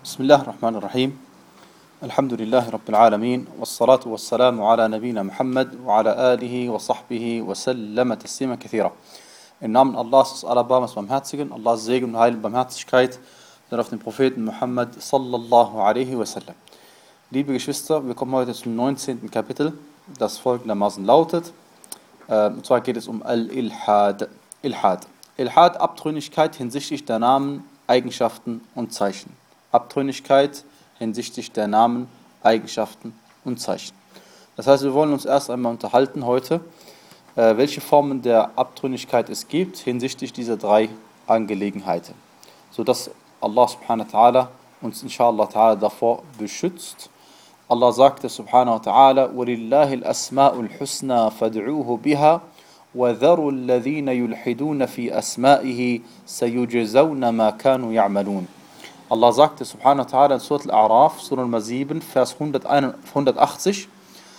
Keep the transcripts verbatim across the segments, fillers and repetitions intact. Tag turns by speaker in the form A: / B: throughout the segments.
A: بسم الله الرحمن الرحيم الحمد لله رب العالمين والصلاة والسلام على نبينا Muhammad وعلى آله وصحبه وسلم تسليما كثيرا. Im Namen Allahs, des Allerbarmers Barmherzigen, Allahs Segen und Heil und Barmherzigkeit sind auf den Propheten Muhammad sallallahu alaihi wasallam. Liebe Geschwister, wir kommen heute zum neunzehnten Kapitel, das folgendermaßen lautet. Äh, und zwar geht es um Al-Ilhad. Ilhad. Ilhad, Abtrünnigkeit hinsichtlich der Namen, Eigenschaften und Zeichen. Abtrünnigkeit hinsichtlich der Namen, Eigenschaften und Zeichen. Das heißt, wir wollen uns erst einmal unterhalten heute, äh, welche Formen der Abtrünnigkeit es gibt hinsichtlich dieser drei Angelegenheiten, sodass Allah subhanahu wa ta'ala uns inshallah ta'ala davor beschützt. Allah sagte subhanahu wa ta'ala: وَلِلَّهِ الْأَسْمَاءُ الْحُسْنَى فَادْعُوهُ بِهَا وَذَرُوا الَّذِينَ يُلْحِدُونَ فِي أَسْمَائِهِ سَيُجْزَوْنَ مَا كَانُوا يَعْمَلُونَ. Allah sagte subhanahu wa ta'ala in Surat Al-A'raf, Surah Nummer sieben, Vers hundertachtzig: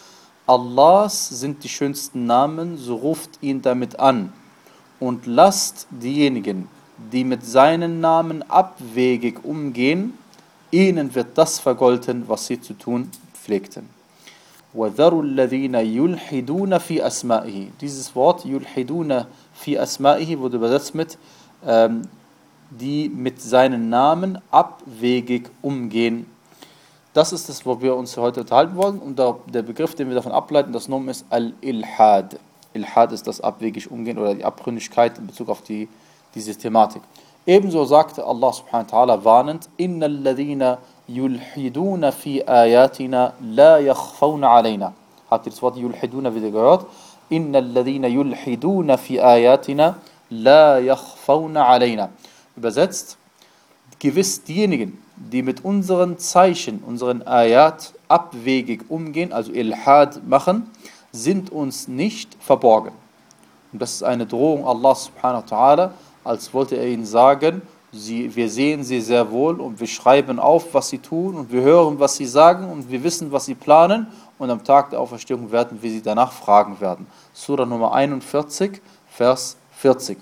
A: Allahs sind die schönsten Namen, so ruft ihn damit an und lasst diejenigen, die mit seinen Namen abwegig umgehen, ihnen wird das vergolten, was sie zu tun pflegten. وَذَرُوا الَّذِينَ يُلْحِدُونَ فِي أَسْمَائِهِ. Dieses Wort يُلْحِدُونَ فِي أَسْمَائِهِ wurde übersetzt mit ähm, die mit seinen Namen abwegig umgehen. Das ist das, wo wir uns heute unterhalten wollen. Und der, der Begriff, den wir davon ableiten, das Nomen ist Al-Ilhad. Ilhad ist das abwegig umgehen oder die Abtrünnigkeit in Bezug auf die, diese Thematik. Ebenso sagte Allah subhanahu wa ta'ala warnend: Inna alladhina yulhiduna fi ayatina la yakhfawna alayna. Habt ihr das Wort yulhiduna wieder gehört? Inna alladhina yulhiduna fi ayatina la yakhfawna alayna. Übersetzt: Gewiss diejenigen, die mit unseren Zeichen, unseren Ayat abwegig umgehen, also Ilhad machen, sind uns nicht verborgen. Und das ist eine Drohung Allah subhanahu wa ta'ala, als wollte er ihnen sagen, sie, wir sehen sie sehr wohl und wir schreiben auf, was sie tun und wir hören, was sie sagen und wir wissen, was sie planen und am Tag der Auferstehung werden wir sie danach fragen werden. Surah Nummer einundvierzig, Vers vierzig.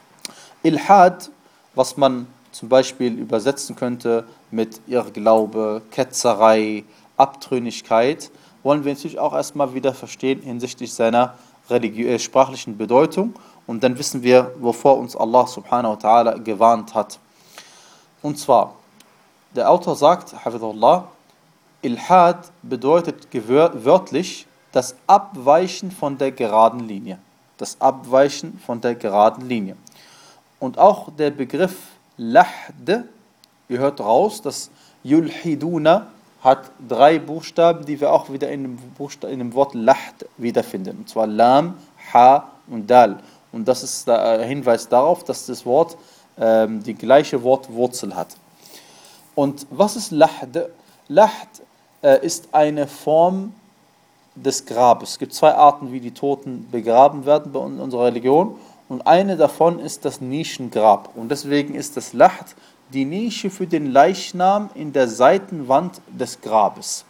A: Ilhad, was man zum Beispiel übersetzen könnte mit Irrglaube, Ketzerei, Abtrünnigkeit, wollen wir natürlich auch erstmal wieder verstehen hinsichtlich seiner religi- äh, sprachlichen Bedeutung und dann wissen wir, wovor uns Allah subhanahu wa ta'ala gewarnt hat. Und zwar, der Autor sagt, Hafidhullah, Ilhad bedeutet wörtlich das Abweichen von der geraden Linie. Das Abweichen von der geraden Linie. Und auch der Begriff Lahd, ihr hört raus, dass Yulhiduna hat drei Buchstaben, die wir auch wieder in dem, Buchstab- in dem Wort Lahd wiederfinden. Und zwar Lam, Ha und Dal. Und das ist der Hinweis darauf, dass das Wort ähm, die gleiche Wortwurzel hat. Und was ist Lahd? Lahd äh, ist eine Form des Grabes. Es gibt zwei Arten, wie die Toten begraben werden bei unserer Religion. Und eine davon ist das Nischengrab. Und deswegen ist das Lahd die Nische für den Leichnam in der Seitenwand des Grabes.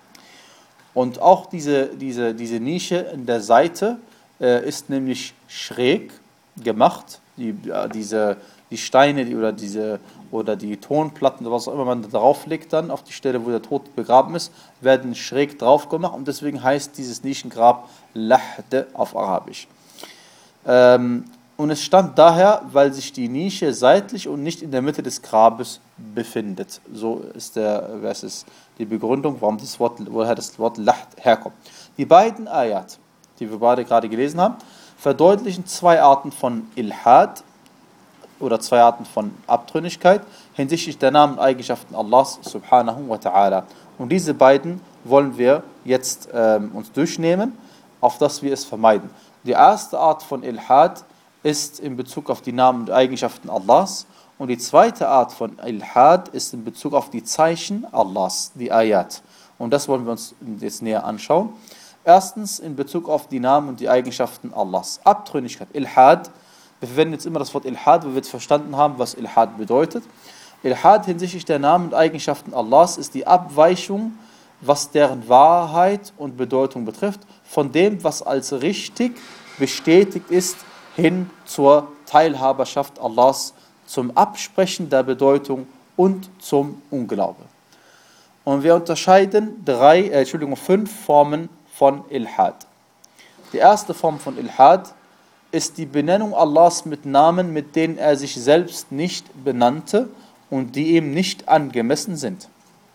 A: Und auch diese, diese, diese Nische in der Seite äh, ist nämlich schräg gemacht. Die, äh, diese, die Steine die, oder, diese, oder die Tonplatten, oder was auch immer man da drauf legt, dann auf die Stelle, wo der Tod begraben ist, werden schräg drauf gemacht. Und deswegen heißt dieses Nischengrab Lahd auf Arabisch. Ähm, und es stammt daher, weil sich die Nische seitlich und nicht in der Mitte des Grabes befindet. So ist der, was ist die Begründung, warum das Wort, woher das Wort Lahd herkommt. Die beiden Ayat, die wir beide gerade gelesen haben, verdeutlichen zwei Arten von Ilhad oder zwei Arten von Abtrünnigkeit hinsichtlich der Namen und Eigenschaften Allahs subhanahu wa ta'ala. Und diese beiden wollen wir jetzt ähm, uns durchnehmen, auf dass wir es vermeiden. Die erste Art von Ilhad ist in Bezug auf die Namen und Eigenschaften Allahs und die zweite Art von Ilhad ist in Bezug auf die Zeichen Allahs, die Ayat. Und das wollen wir uns jetzt näher anschauen. Erstens in Bezug auf die Namen und die Eigenschaften Allahs. Abtrünnigkeit, Ilhad. Wir verwenden jetzt immer das Wort Ilhad, weil wir jetzt verstanden haben, was Ilhad bedeutet. Ilhad hinsichtlich der Namen und Eigenschaften Allahs ist die Abweichung, was deren Wahrheit und Bedeutung betrifft, von dem, was als richtig bestätigt ist, hin zur Teilhaberschaft Allahs, zum Absprechen der Bedeutung und zum Unglaube. Und wir unterscheiden drei, äh, Entschuldigung, fünf Formen von Ilhad. Die erste Form von Ilhad ist die Benennung Allahs mit Namen, mit denen er sich selbst nicht benannte und die ihm nicht angemessen sind.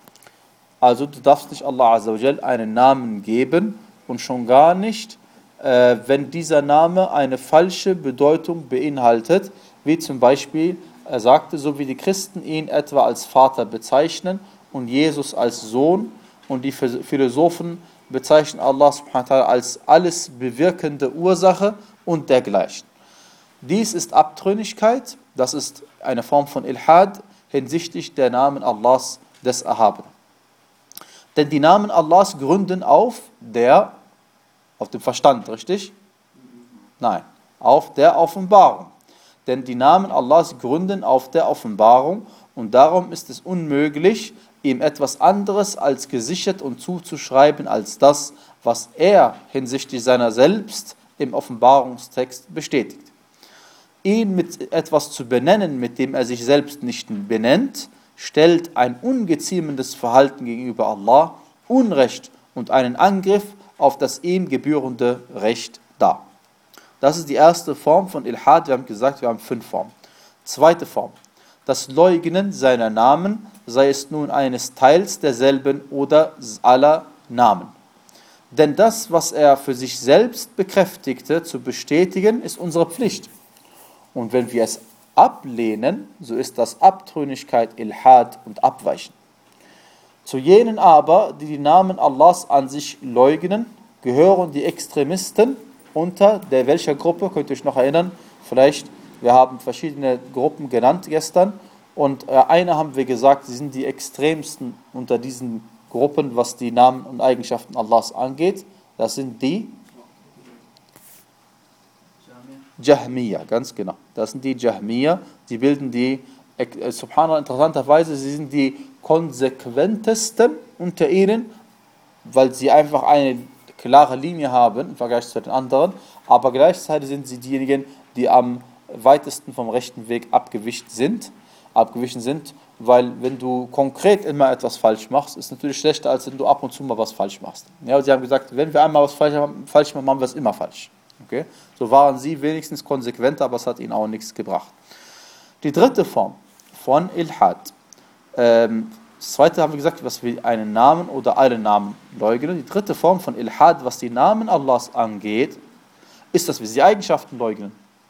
A: Also du darfst nicht Allah Azza wa Jal einen Namen geben und schon gar nicht, äh, wenn dieser Name eine falsche Bedeutung beinhaltet, wie zum Beispiel, er sagte, so wie die Christen ihn etwa als Vater bezeichnen und Jesus als Sohn und die Philosophen bezeichnen Allah subhanahu wa ta'ala als alles bewirkende Ursache und dergleichen. Dies ist Abtrünnigkeit, das ist eine Form von Ilhad hinsichtlich der Namen Allahs des Erhabenen. Denn die Namen Allahs gründen auf der, auf dem Verstand, richtig? Nein, auf der Offenbarung. Denn die Namen Allahs gründen auf der Offenbarung und darum ist es unmöglich, ihm etwas anderes als gesichert und zuzuschreiben als das, was er hinsichtlich seiner selbst im Offenbarungstext bestätigt. Ihn mit etwas zu benennen, mit dem er sich selbst nicht benennt, stellt ein ungeziemendes Verhalten gegenüber Allah, Unrecht und einen Angriff auf das ihm gebührende Recht dar. Das ist die erste Form von Ilhad. Wir haben gesagt, wir haben fünf Formen. Zweite Form, das Leugnen seiner Namen, sei es nun eines Teils derselben oder aller Namen. Denn das, was er für sich selbst bekräftigte, zu bestätigen, ist unsere Pflicht. Und wenn wir es ablehnen, so ist das Abtrünnigkeit, Ilhad und Abweichen. Zu jenen aber, die die Namen Allahs an sich leugnen, gehören die Extremisten unter der welcher Gruppe, könnt ihr euch noch erinnern, vielleicht, wir haben verschiedene Gruppen genannt gestern und eine haben wir gesagt, sie sind die extremsten unter diesen Gruppen, was die Namen und Eigenschaften Allahs angeht. Das sind die Jahmiya, ganz genau. Das sind die Jahmiya, die bilden die, äh, subhanallah, interessanterweise, sie sind die konsequentesten unter ihnen, weil sie einfach eine klare Linie haben im Vergleich zu den anderen, aber gleichzeitig sind sie diejenigen, die am weitesten vom rechten Weg abgewichen sind, abgewichen sind, weil wenn du konkret immer etwas falsch machst, ist es natürlich schlechter, als wenn du ab und zu mal was falsch machst. Ja, und sie haben gesagt, wenn wir einmal was falsch machen, falsch machen, machen wir es immer falsch. Okay? So waren sie wenigstens konsequenter, aber es hat ihnen auch nichts gebracht. Die dritte Form von Ilhad. Ähm, das zweite haben wir gesagt, was wir einen Namen oder alle Namen leugnen. Die dritte Form von Ilhad, was die Namen Allahs angeht, ist, dass wir die Eigenschaften leugnen.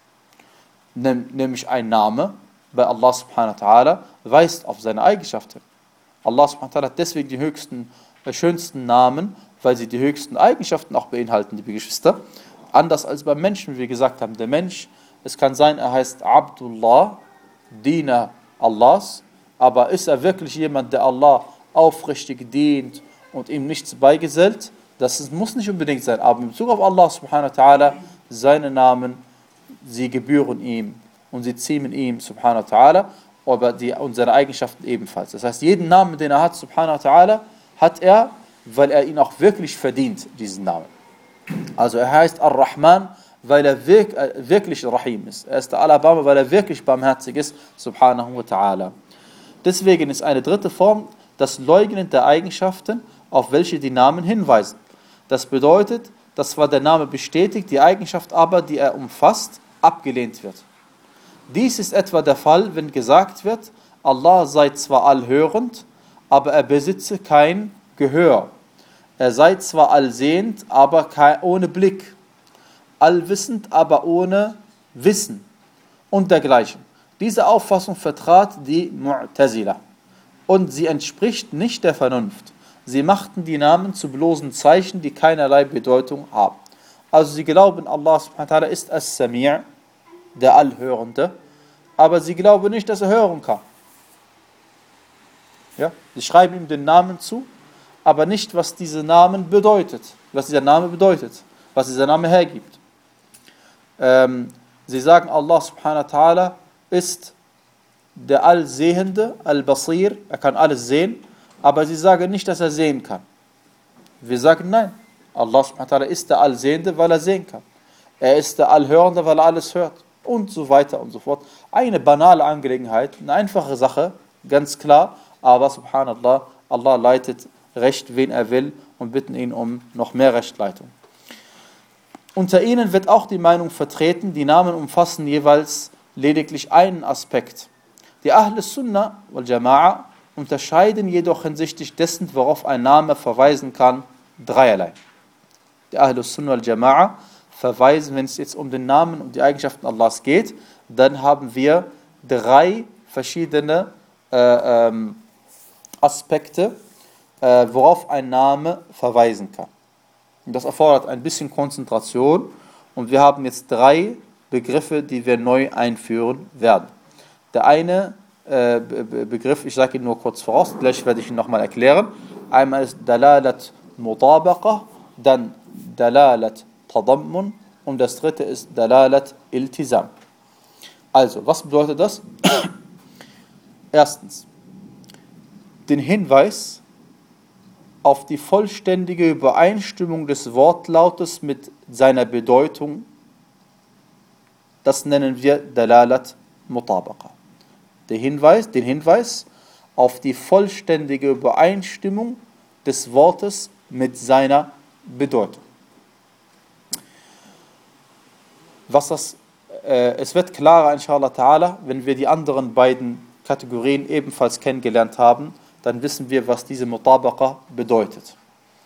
A: Nämlich ein Name bei Allah subhanahu wa ta'ala weist auf seine Eigenschaften. Allah subhanahu wa ta'ala hat deswegen die höchsten, äh, schönsten Namen, weil sie die höchsten Eigenschaften auch beinhalten, liebe Geschwister. Anders als beim Menschen, wie wir gesagt haben. Der Mensch, es kann sein, er heißt Abdullah, Diener Allahs, aber ist er wirklich jemand, der Allah aufrichtig dient und ihm nichts beigesellt? Das muss nicht unbedingt sein, aber in Bezug auf Allah subhanahu wa ta'ala, seine Namen, sie gebühren ihm und sie ziemen ihm subhanahu wa ta'ala, aber die, und seine Eigenschaften ebenfalls. Das heißt, jeden Namen, den er hat subhanahu wa ta'ala, hat er, weil er ihn auch wirklich verdient, diesen Namen. Also er heißt Ar-Rahman, weil er wirk, äh, wirklich Rahim ist. Er ist der Allerbarmer, weil er wirklich barmherzig ist, subhanahu wa ta'ala. Deswegen ist eine dritte Form das Leugnen der Eigenschaften, auf welche die Namen hinweisen. Das bedeutet, dass zwar der Name bestätigt, die Eigenschaft aber, die er umfasst, abgelehnt wird. Dies ist etwa der Fall, wenn gesagt wird, Allah sei zwar allhörend, aber er besitze kein Gehör. Er sei zwar allsehend, aber kein, ohne Blick. Allwissend, aber ohne Wissen. Und dergleichen. Diese Auffassung vertrat die Mu'tazila. Und sie entspricht nicht der Vernunft. Sie machten die Namen zu bloßen Zeichen, die keinerlei Bedeutung haben. Also sie glauben, Allah subhanahu wa ta'ala ist As-Sami', der Allhörende, aber sie glauben nicht, dass er hören kann. Ja? Sie schreiben ihm den Namen zu, aber nicht, was dieser Name bedeutet, was dieser Name bedeutet, was dieser Name hergibt. Ähm, sie sagen, Allah subhanahu wa ta'ala ist der Allsehende, Al-Basir, er kann alles sehen, aber sie sagen nicht, dass er sehen kann. Wir sagen nein, Allah subhanahu wa ta'ala ist der Allsehende, weil er sehen kann. Er ist der Allhörende, weil er alles hört. Und so weiter und so fort. Eine banale Angelegenheit, eine einfache Sache, ganz klar, aber subhanallah, Allah leitet recht, wen er will und bitten ihn um noch mehr Rechtleitung. Unter ihnen wird auch die Meinung vertreten, die Namen umfassen jeweils lediglich einen Aspekt. Die Ahl Sunnah wal Jama'a unterscheiden jedoch hinsichtlich dessen, worauf ein Name verweisen kann, dreierlei. Die Ahl Sunnah wal Jama'a verweisen, wenn es jetzt um den Namen und die Eigenschaften Allahs geht, dann haben wir drei verschiedene äh, ähm, Aspekte, äh, worauf ein Name verweisen kann. Und das erfordert ein bisschen Konzentration und wir haben jetzt drei Begriffe, die wir neu einführen werden. Der eine äh, Be- Begriff, ich sage ihn nur kurz voraus, gleich werde ich ihn nochmal erklären. Einmal ist Dalalat Mutabaqa, dann Dalalat Tadammun und das dritte ist Dalalat Iltizam. Also, was bedeutet das? Erstens, den Hinweis auf die vollständige Übereinstimmung des Wortlautes mit seiner Bedeutung, das nennen wir Dalalat Mutabaqa. Der Hinweis, den Hinweis auf die vollständige Übereinstimmung des Wortes mit seiner Bedeutung. Was das, äh, es wird klarer, inshallah ta'ala, wenn wir die anderen beiden Kategorien ebenfalls kennengelernt haben, dann wissen wir, was diese Mutabaqa bedeutet.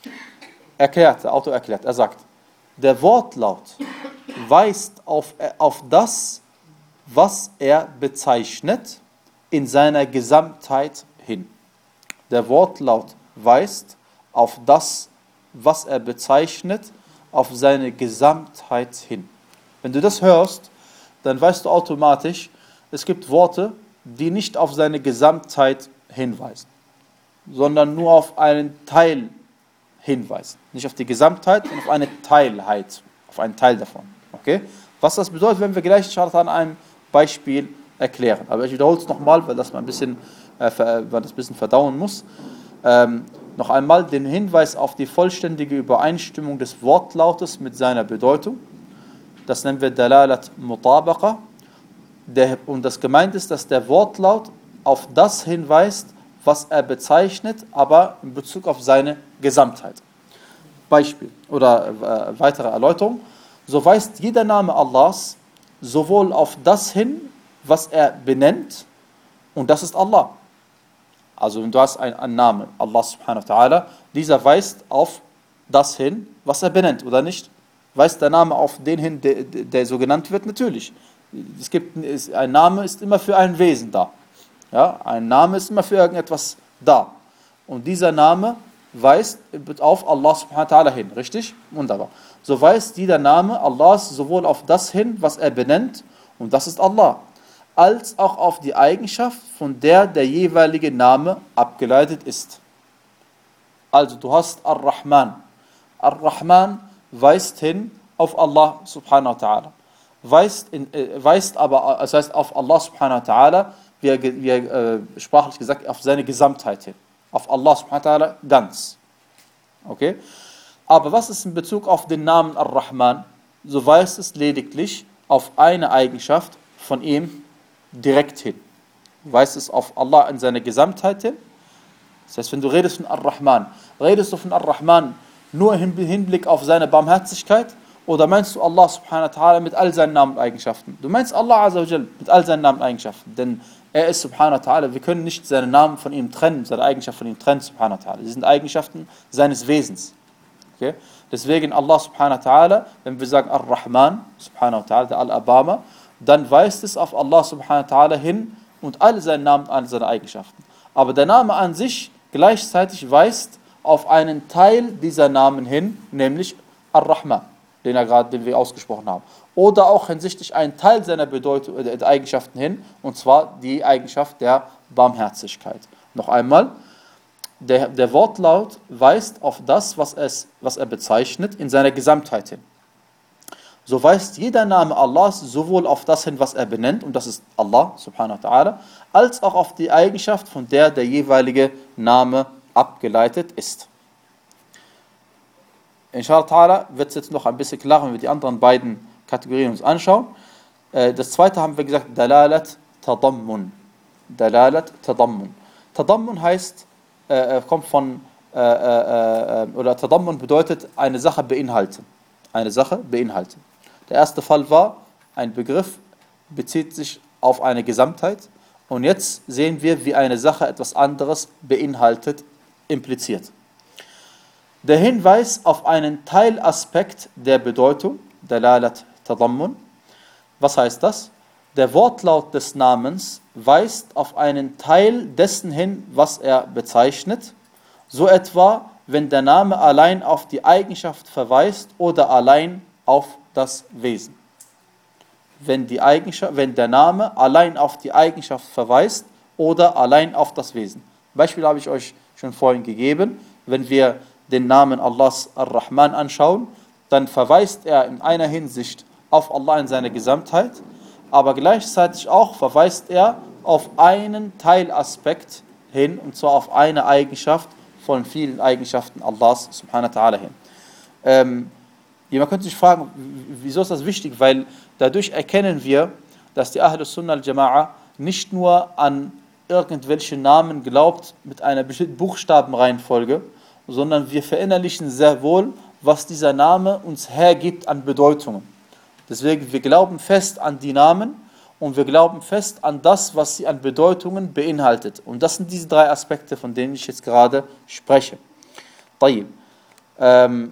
A: Erklärt, der Autor erklärt, er sagt, der Wortlaut weist auf, auf das, was er bezeichnet, in seiner Gesamtheit hin. Der Wortlaut weist auf das, was er bezeichnet, auf seine Gesamtheit hin. Wenn du das hörst, dann weißt du automatisch, es gibt Worte, die nicht auf seine Gesamtheit hinweisen, sondern nur auf einen Teil hinweisen. Nicht auf die Gesamtheit, sondern auf eine Teilheit, auf einen Teil davon. Okay? Was das bedeutet, werden wir gleich an einem Beispiel erklären. Aber ich wiederhole es nochmal, weil das mal ein bisschen, äh, weil das ein bisschen verdauen muss. Ähm, noch einmal den Hinweis auf die vollständige Übereinstimmung des Wortlautes mit seiner Bedeutung. Das nennen wir Dalalat Mutabaqa. Der, und das gemeint ist, dass der Wortlaut auf das hinweist, was er bezeichnet, aber in Bezug auf seine Gesamtheit. Beispiel oder äh, weitere Erläuterung. So weist jeder Name Allahs sowohl auf das hin, was er benennt, und das ist Allah. Also wenn du hast einen, einen Namen, Allah subhanahu wa ta'ala, dieser weist auf das hin, was er benennt, oder nicht? Weist der Name auf den hin, der, der so genannt wird? Natürlich. Es gibt, ein Name ist immer für ein Wesen da. Ja, ein Name ist immer für irgendetwas da. Und dieser Name weist auf Allah subhanahu wa ta'ala hin. Richtig? Wunderbar. So weist jeder Name Allahs sowohl auf das hin, was er benennt, und das ist Allah, als auch auf die Eigenschaft, von der der jeweilige Name abgeleitet ist. Also du hast Ar-Rahman. Ar-Rahman weist hin auf Allah subhanahu wa ta'ala. Weist, in, äh, weist aber, das heißt auf Allah subhanahu wa ta'ala, wie, wie äh, sprachlich gesagt, auf seine Gesamtheit hin. Auf Allah subhanahu wa ta'ala ganz. Okay? Aber was ist in Bezug auf den Namen Ar-Rahman? So weist es lediglich auf eine Eigenschaft von ihm direkt hin. Weist es auf Allah in seine Gesamtheit hin? Das heißt, wenn du redest von Ar-Rahman, redest du von Ar-Rahman nur im Hinblick auf seine Barmherzigkeit, oder meinst du Allah subhanahu wa ta'ala mit all seinen Namen und Eigenschaften? Du meinst Allah azza wa jal mit all seinen Namen und Eigenschaften, denn er ist subhanahu wa ta'ala, wir können nicht seine Namen von ihm trennen, seine Eigenschaften von ihm trennen, subhanahu wa ta'ala. Sie sind Eigenschaften seines Wesens. Okay? Deswegen Allah subhanahu wa ta'ala, wenn wir sagen Ar-Rahman, subhanahu wa ta'ala, der Al-Abama, dann weist es auf Allah subhanahu wa ta'ala hin und all seine Namen und all seine Eigenschaften. Aber der Name an sich gleichzeitig weist auf einen Teil dieser Namen hin, nämlich Ar-Rahman, den, er gerade, den wir ausgesprochen haben. Oder auch hinsichtlich einen Teil seiner Bedeutung, äh, der Eigenschaften hin, und zwar die Eigenschaft der Barmherzigkeit. Noch einmal, der, der Wortlaut weist auf das, was, es, was er bezeichnet, in seiner Gesamtheit hin. So weist jeder Name Allahs sowohl auf das hin, was er benennt, und das ist Allah, subhanahu wa ta'ala, als auch auf die Eigenschaft, von der der jeweilige Name abgeleitet ist. Inshallah ta'ala wird es jetzt noch ein bisschen klarer, wenn wir die anderen beiden Kategorien uns anschauen. Das zweite haben wir gesagt, Dalalat Tadammun. Dalalat Tadammun. Tadammun heißt, äh, kommt von, äh, äh, oder Tadammun bedeutet eine Sache beinhalten. Eine Sache beinhalten. Der erste Fall war, ein Begriff bezieht sich auf eine Gesamtheit und jetzt sehen wir, wie eine Sache etwas anderes beinhaltet, impliziert. Der Hinweis auf einen Teilaspekt der Bedeutung, Dalalat Tadammun. Was heißt das? Der Wortlaut des Namens weist auf einen Teil dessen hin, was er bezeichnet, so etwa, wenn der Name allein auf die Eigenschaft verweist oder allein auf das Wesen. Wenn, die Eigenschaft, wenn der Name allein auf die Eigenschaft verweist oder allein auf das Wesen. Beispiel habe ich euch schon vorhin gegeben. Wenn wir den Namen Allahs Ar-Rahman anschauen, dann verweist er in einer Hinsicht auf Allah in seiner Gesamtheit, aber gleichzeitig auch verweist er auf einen Teilaspekt hin, und zwar auf eine Eigenschaft von vielen Eigenschaften Allahs subhanahu wa ta'ala hin. Ähm, jemand könnte sich fragen, wieso ist das wichtig? Weil dadurch erkennen wir, dass die Ahlus Sunnah al-Jama'a nicht nur an irgendwelche Namen glaubt mit einer bestimmten Buchstabenreihenfolge, sondern wir verinnerlichen sehr wohl, was dieser Name uns hergibt an Bedeutungen. Deswegen, wir glauben fest an die Namen und wir glauben fest an das, was sie an Bedeutungen beinhaltet. Und das sind diese drei Aspekte, von denen ich jetzt gerade spreche. Ähm,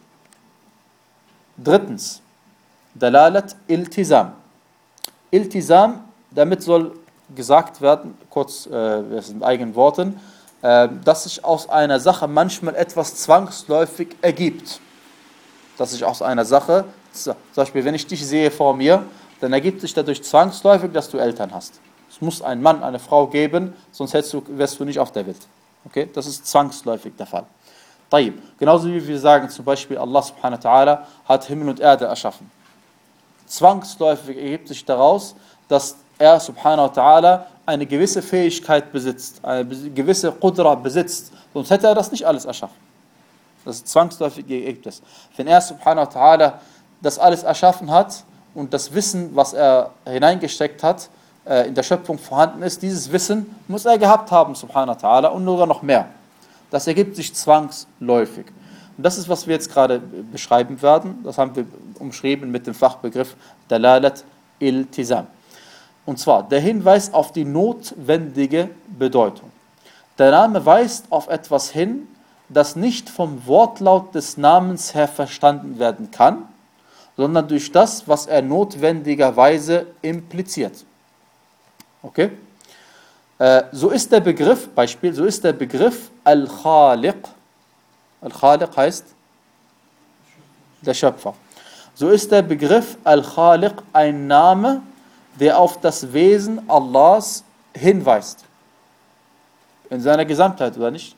A: drittens, Dalalat Iltizam. Iltizam, damit soll gesagt werden, kurz äh, in eigenen Worten, äh, dass sich aus einer Sache manchmal etwas zwangsläufig ergibt. Dass sich aus einer Sache, zum Beispiel, wenn ich dich sehe vor mir, dann ergibt sich dadurch zwangsläufig, dass du Eltern hast. Es muss einen Mann, eine Frau geben, sonst hättest du, wärst du nicht auf der Welt. Okay? Das ist zwangsläufig der Fall. Tayyib. Genauso wie wir sagen, zum Beispiel, Allah subhanahu wa ta'ala hat Himmel und Erde erschaffen. Zwangsläufig ergibt sich daraus, dass er subhanahu wa ta'ala eine gewisse Fähigkeit besitzt, eine gewisse Qudra besitzt, sonst hätte er das nicht alles erschaffen. Das ist zwangsläufig ergibt es. Wenn er subhanahu wa ta'ala das alles erschaffen hat und das Wissen, was er hineingesteckt hat, äh, in der Schöpfung vorhanden ist, dieses Wissen muss er gehabt haben, subhanahu wa ta'ala, und sogar noch mehr. Das ergibt sich zwangsläufig. Und das ist, was wir jetzt gerade beschreiben werden. Das haben wir umschrieben mit dem Fachbegriff Dalalat Iltizam. Und zwar der Hinweis auf die notwendige Bedeutung. Der Name weist auf etwas hin, das nicht vom Wortlaut des Namens her verstanden werden kann, sondern durch das, was er notwendigerweise impliziert. Okay? Äh, so ist der Begriff, Beispiel, so ist der Begriff Al-Khaliq. Al-Khaliq heißt der Schöpfer. So ist der Begriff Al-Khaliq ein Name, der auf das Wesen Allahs hinweist. In seiner Gesamtheit, oder nicht?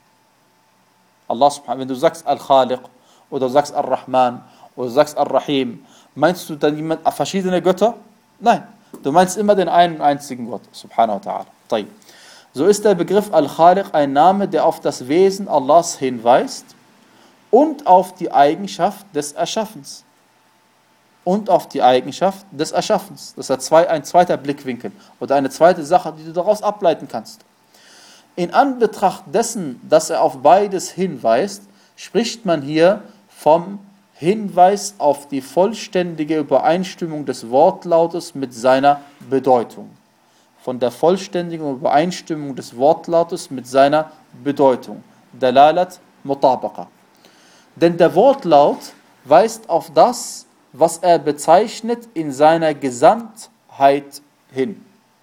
A: Allah subhanahu, wenn du sagst Al-Khaliq oder du sagst Ar-Rahman oder du sagst Ar-Rahim, meinst du dann jemand, verschiedene Götter? Nein, du meinst immer den einen einzigen Gott, subhanahu wa ta'ala. So ist der Begriff Al-Khaliq ein Name, der auf das Wesen Allahs hinweist und auf die Eigenschaft des Erschaffens. Und auf die Eigenschaft des Erschaffens. Das ist ein zweiter Blickwinkel oder eine zweite Sache, die du daraus ableiten kannst. In Anbetracht dessen, dass er auf beides hinweist, spricht man hier vom Hinweis auf die vollständige Übereinstimmung des Wortlautes mit seiner Bedeutung. Von der vollständigen Übereinstimmung des Wortlautes mit seiner Bedeutung. Dalalat Mutabaqa. Denn der Wortlaut weist auf das, was er bezeichnet, in seiner Gesamtheit hin.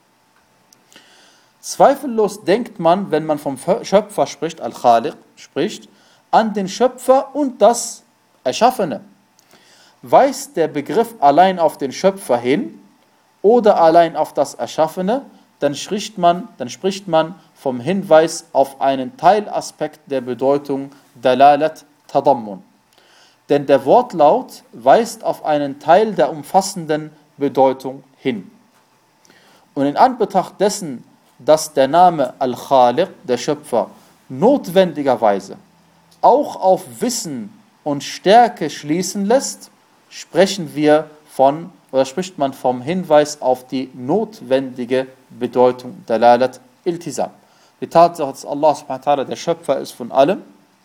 A: Zweifellos denkt man, wenn man vom Schöpfer spricht, Al-Khaliq spricht, an den Schöpfer und das Erschaffene. Weist der Begriff allein auf den Schöpfer hin oder allein auf das Erschaffene, dann spricht man, dann spricht man vom Hinweis auf einen Teilaspekt der Bedeutung Dalalat Tadammun. Denn der Wortlaut weist auf einen Teil der umfassenden Bedeutung hin. Und in Anbetracht dessen, dass der Name Al-Khaliq, der Schöpfer, notwendigerweise auch auf Wissen und Stärke schließen lässt, sprechen wir von, oder spricht man vom Hinweis auf die notwendige Bedeutung Dalalat Iltizam. Die Tatsache, dass Allah subhanahu wa ta'ala der Schöpfer ist von allem,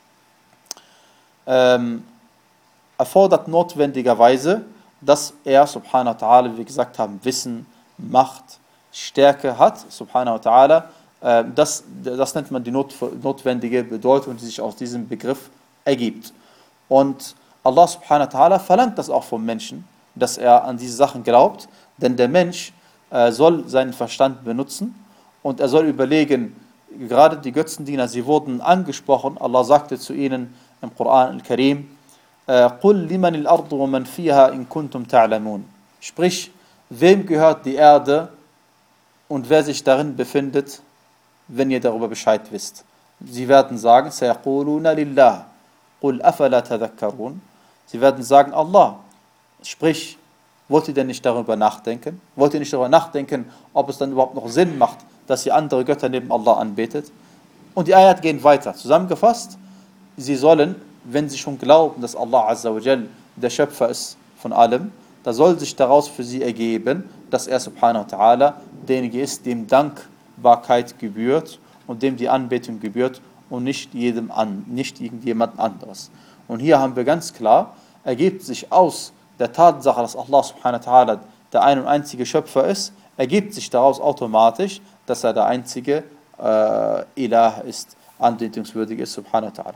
A: ähm, erfordert notwendigerweise, dass er subhanahu wa ta'ala, wie wir gesagt haben, Wissen, Macht, Stärke hat, subhanahu wa ta'ala. Äh, das, das nennt man die not, notwendige Bedeutung, die sich aus diesem Begriff ergibt. Und Allah subhanahu wa ta'ala verlangt das auch vom Menschen, dass er an diese Sachen glaubt, denn der Mensch äh, soll seinen Verstand benutzen und er soll überlegen, gerade die Götzendiener, sie wurden angesprochen, Allah sagte zu ihnen im Koran al-Karim, قُلْ لِمَنِ الْأَرْضُ وَمَنْ فِيهَا إِن كُنْتُمْ تَعْلَمُونَ. Sprich, wem gehört die Erde und wer sich darin befindet, wenn ihr darüber Bescheid wisst. Sie werden sagen, سَيَقُولُونَ لِلَّهِ قُلْ أَفَلَا تَذَكَّرُونَ. Sie werden sagen, Allah. Sprich, wollt ihr denn nicht darüber nachdenken? Wollt ihr nicht darüber nachdenken, ob es dann überhaupt noch Sinn macht, dass ihr andere Götter neben Allah anbetet? Und die Ayat gehen weiter. Zusammengefasst, sie sollen, wenn sie schon glauben, dass Allah Azza wa Jal der Schöpfer ist von allem, da soll sich daraus für sie ergeben, dass er subhanahu wa ta'ala derjenige ist, dem Dankbarkeit gebührt und dem die Anbetung gebührt und nicht jedem an, nicht irgendjemand anderes. Und hier haben wir ganz klar, ergibt sich aus der Tatsache, dass Allah subhanahu wa ta'ala der ein und einzige Schöpfer ist, ergibt sich daraus automatisch, dass er der einzige äh, Ilah ist, anbetungswürdig ist, subhanahu wa ta'ala.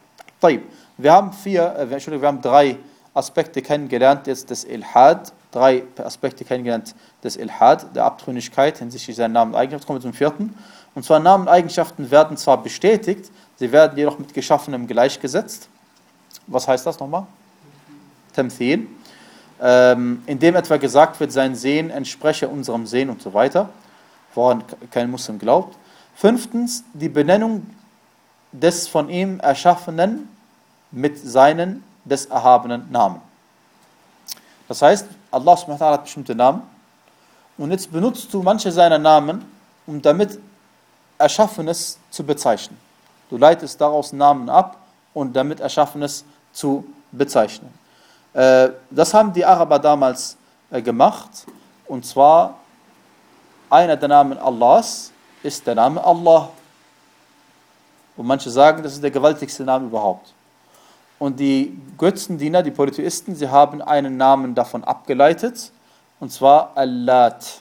A: Wir haben vier, äh, Entschuldigung, wir haben drei Aspekte kennengelernt jetzt des Ilhad, drei Aspekte kennengelernt des Ilhad, der Abtrünnigkeit hinsichtlich seiner Namen und Eigenschaften. Kommen wir zum vierten. Und zwar Namen und Eigenschaften werden zwar bestätigt, sie werden jedoch mit Geschaffenem gleichgesetzt. Was heißt das nochmal? Tamthil. Ähm, indem etwa gesagt wird, sein Sehen entspreche unserem Sehen und so weiter, woran kein Muslim glaubt. Fünftens, die Benennung des von ihm Erschaffenen mit seinen des erhabenen Namen. Das heißt, Allah subhanahu wa ta'ala hat bestimmte Namen und jetzt benutzt du manche seiner Namen, um damit Erschaffenes zu bezeichnen. Du leitest daraus Namen ab und damit Erschaffenes zu bezeichnen. Äh, das haben die Araber damals äh, gemacht, und zwar einer der Namen Allahs ist der Name Allah. Und manche sagen, das ist der gewaltigste Name überhaupt. Und die Götzendiener, die Polytheisten, sie haben einen Namen davon abgeleitet, und zwar Allat.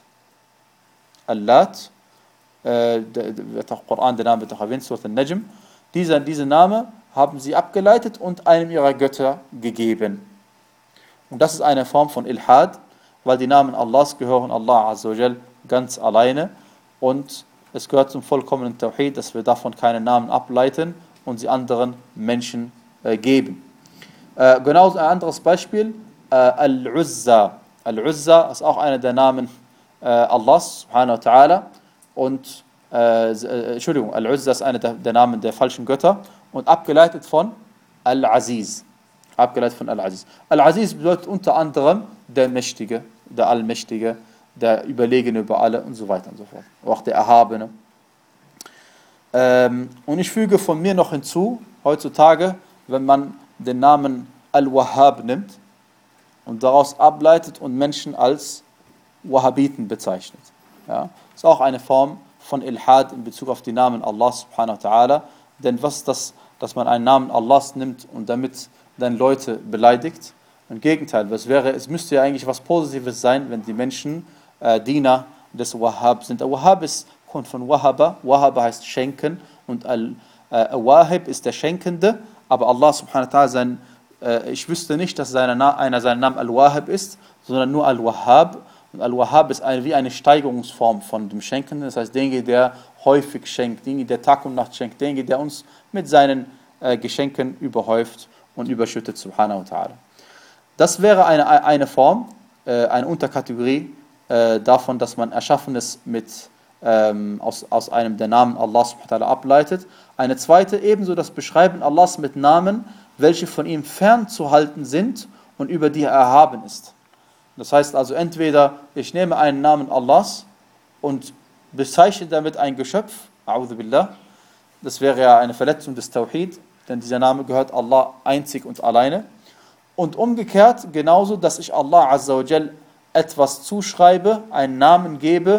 A: Allat, äh, der, wird auch Koran, der Name wird auch erwähnt, Surat al-Najm. Dieser, diese Name haben sie abgeleitet und einem ihrer Götter gegeben. Und das ist eine Form von Ilhad, weil die Namen Allahs gehören Allah Azza wa Jal ganz alleine, und es gehört zum vollkommenen Tawhid, dass wir davon keine Namen ableiten und sie anderen Menschen äh, geben. Äh, genauso ein anderes Beispiel, äh, Al-Uzza. Al-Uzza ist auch einer der Namen äh, Allahs, subhanahu wa ta'ala, und, äh, äh, Entschuldigung, Al-Uzza ist einer der, der Namen der falschen Götter und abgeleitet von Al-Aziz. Abgeleitet von Al-Aziz. Al-Aziz bedeutet unter anderem der Mächtige, der Allmächtige, der Überlegene über alle und so weiter und so fort. Auch der Erhabene. Ähm, und ich füge von mir noch hinzu, heutzutage, wenn man den Namen Al-Wahhab nimmt und daraus ableitet und Menschen als Wahhabiten bezeichnet. Ja, ist auch eine Form von Ilhad in Bezug auf die Namen Allah subhanahu wa ta'ala. Denn was ist das, dass man einen Namen Allahs nimmt und damit dann Leute beleidigt? Im Gegenteil, was wäre, es müsste ja eigentlich was Positives sein, wenn die Menschen äh, Diener des Wahhab sind. Wahhab ist, kommt von Wahaba, Wahaba heißt schenken, und Al-Wahib äh, ist der Schenkende, aber Allah subhanahu wa ta'ala, sein, äh, ich wüsste nicht, dass seine Na- einer seiner Namen Al-Wahib ist, sondern nur Al-Wahhab. Und Al-Wahhab ist eine, wie eine Steigerungsform von dem Schenkenden, das heißt derjenige, der häufig schenkt, derjenige, der Tag und Nacht schenkt, derjenige, der uns mit seinen äh, Geschenken überhäuft und überschüttet, subhanahu wa ta'ala. Das wäre eine, eine Form, äh, eine Unterkategorie äh, davon, dass man Erschaffenes mit, ähm, aus, aus einem der Namen Allah subhanahu wa ta'ala ableitet. Eine zweite, ebenso das Beschreiben Allahs mit Namen, welche von ihm fernzuhalten sind und über die er erhaben ist. Das heißt also, entweder ich nehme einen Namen Allahs und bezeichne damit ein Geschöpf, a'udhu billah, das wäre ja eine Verletzung des Tawhid, denn dieser Name gehört Allah einzig und alleine. Und umgekehrt genauso, dass ich Allah Azza wa Jal etwas zuschreibe, einen Namen gebe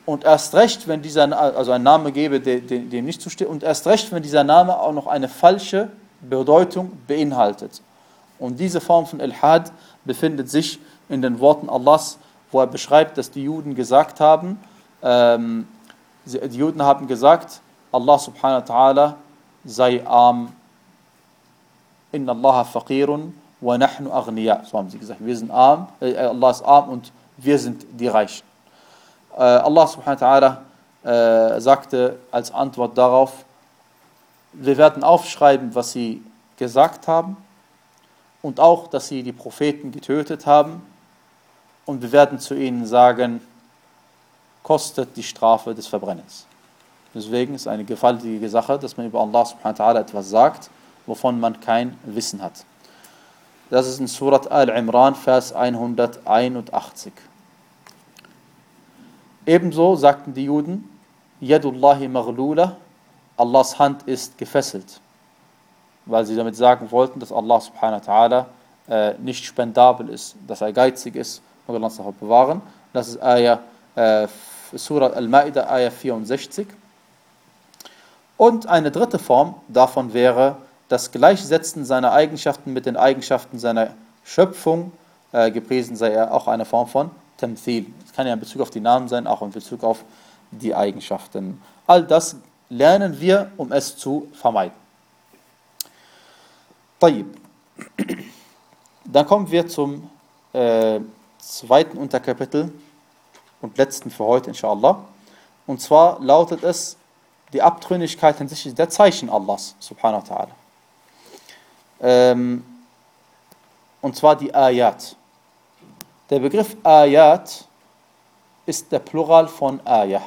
A: Und erst recht, wenn dieser, also ein Name gäbe, dem, dem nicht zusteht, und erst recht, wenn dieser Name auch noch eine falsche Bedeutung beinhaltet. Und diese Form von Ilhad befindet sich in den Worten Allahs, wo er beschreibt, dass die Juden gesagt haben, ähm, die Juden haben gesagt, Allah subhanahu wa ta'ala sei arm, inna Allah faqirun wa nahnu aghniya. So haben sie gesagt, wir sind arm, äh, Allah ist arm und wir sind die Reichen. Äh, Allah subhanahu wa ta'ala äh, sagte als Antwort darauf, wir werden aufschreiben, was sie gesagt haben und auch, dass sie die Propheten getötet haben, und wir werden zu ihnen sagen, kostet die Strafe des Verbrennens. Deswegen ist eine gewaltige Sache, dass man über Allah subhanahu wa ta'ala etwas sagt, wovon man kein Wissen hat. Das ist in Surat Al-Imran, Vers hunderteinundachtzig. Ebenso sagten die Juden, Yadullahi maghlula, Allahs Hand ist gefesselt, weil sie damit sagen wollten, dass Allah subhanahu wa ta'ala äh, nicht spendabel ist, dass er geizig ist, möge Allah uns davor bewahren. Das ist Ayah, äh, Surah Al-Ma'idah, Ayah vierundsechzig. Und eine dritte Form davon wäre das Gleichsetzen seiner Eigenschaften mit den Eigenschaften seiner Schöpfung, äh, gepriesen sei er, auch eine Form von Tamthil. Das kann ja in Bezug auf die Namen sein, auch in Bezug auf die Eigenschaften. All das lernen wir, um es zu vermeiden. Tayyib. Dann kommen wir zum äh, zweiten Unterkapitel und letzten für heute, inshallah. Und zwar lautet es, die Abtrünnigkeit hinsichtlich der Zeichen Allahs, subhanahu wa ta'ala. Ähm, und zwar die Ayat. Der Begriff Ayat ist der Plural von Ayah.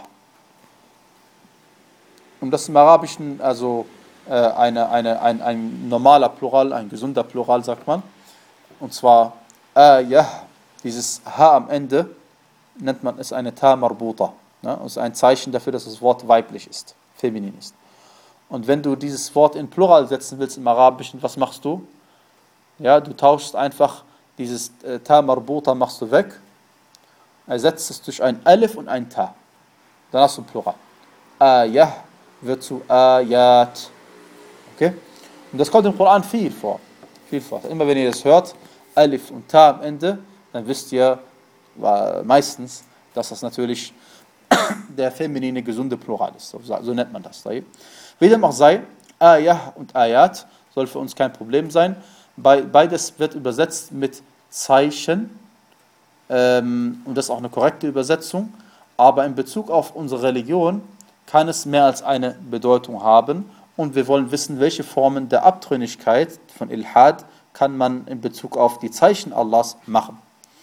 A: Und das ist im Arabischen also äh, eine, eine, ein, ein normaler Plural, ein gesunder Plural, sagt man. Und zwar Ayah, dieses H am Ende, nennt man es eine Ta marbuta. Ne? Das ist ein Zeichen dafür, dass das Wort weiblich ist, feminin ist. Und wenn du dieses Wort in Plural setzen willst im Arabischen, was machst du? Ja, du tauschst einfach dieses äh, Ta marbuta, machst du weg, ersetzt es durch ein Alif und ein Ta. Dann hast du Plural. Ayah wird zu Ayat. Okay? Und das kommt im Koran viel vor. Viel vor. Immer wenn ihr das hört, Alif und Ta am Ende, dann wisst ihr äh, meistens, dass das natürlich der feminine, gesunde Plural ist. So, so nennt man das. Wie dem auch sei, Ayah und Ayat soll für uns kein Problem sein. Beides wird übersetzt mit Zeichen. Ähm, und das ist auch eine korrekte Übersetzung. Aber in Bezug auf unsere Religion kann es mehr als eine Bedeutung haben. Und wir wollen wissen, welche Formen der Abtrünnigkeit von Ilhad kann man in Bezug auf die Zeichen Allahs machen.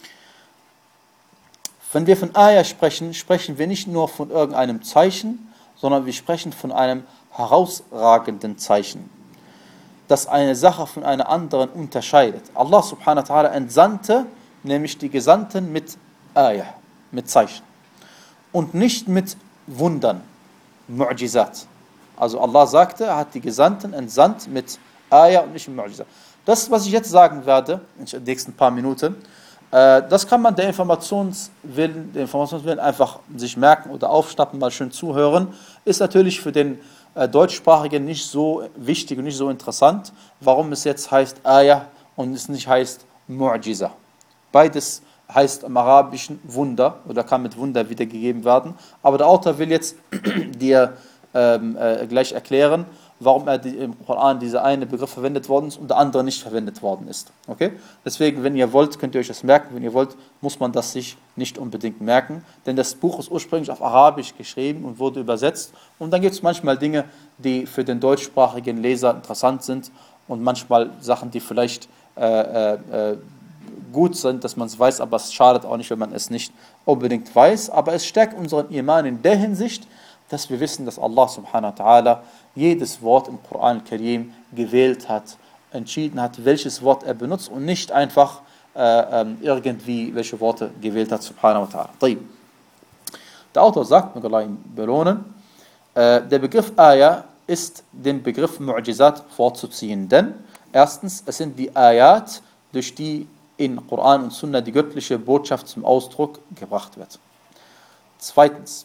A: Wenn wir von Ayah sprechen, sprechen wir nicht nur von irgendeinem Zeichen, sondern wir sprechen von einem herausragenden Zeichen, das eine Sache von einer anderen unterscheidet. Allah subhanahu wa ta'ala entsandte nämlich die Gesandten mit Ayah, mit Zeichen. Und nicht mit Wundern, Mu'jizat. Also Allah sagte, er hat die Gesandten entsandt mit Ayah und nicht mit Mu'jizat. Das, was ich jetzt sagen werde, in den nächsten paar Minuten, äh, das kann man der Informationswillen, der Informationswillen einfach sich merken oder aufschnappen, mal schön zuhören, ist natürlich für den äh, Deutschsprachigen nicht so wichtig und nicht so interessant, warum es jetzt heißt Ayah und es nicht heißt Mu'jiza. Beides heißt im Arabischen Wunder oder kann mit Wunder wiedergegeben werden. Aber der Autor will jetzt dir ähm, äh, gleich erklären, warum er die, im Koran dieser eine Begriff verwendet worden ist und der andere nicht verwendet worden ist. Okay? Deswegen, wenn ihr wollt, könnt ihr euch das merken. Wenn ihr wollt, muss man das sich nicht unbedingt merken. Denn das Buch ist ursprünglich auf Arabisch geschrieben und wurde übersetzt. Und dann gibt es manchmal Dinge, die für den deutschsprachigen Leser interessant sind und manchmal Sachen, die vielleicht äh, äh, gut sind, dass man es weiß, aber es schadet auch nicht, wenn man es nicht unbedingt weiß. Aber es stärkt unseren Iman in der Hinsicht, dass wir wissen, dass Allah subhanahu wa ta'ala jedes Wort im Koran al-Karim gewählt hat, entschieden hat, welches Wort er benutzt und nicht einfach äh, irgendwie welche Worte gewählt hat, subhanahu wa ta'ala. Der Autor sagt, möge Allah ihn belohnen, äh, der Begriff Ayah ist dem Begriff Mu'jizat vorzuziehen, denn erstens, es sind die Ayat, durch die in Koran und Sunna die göttliche Botschaft zum Ausdruck gebracht wird. Zweitens,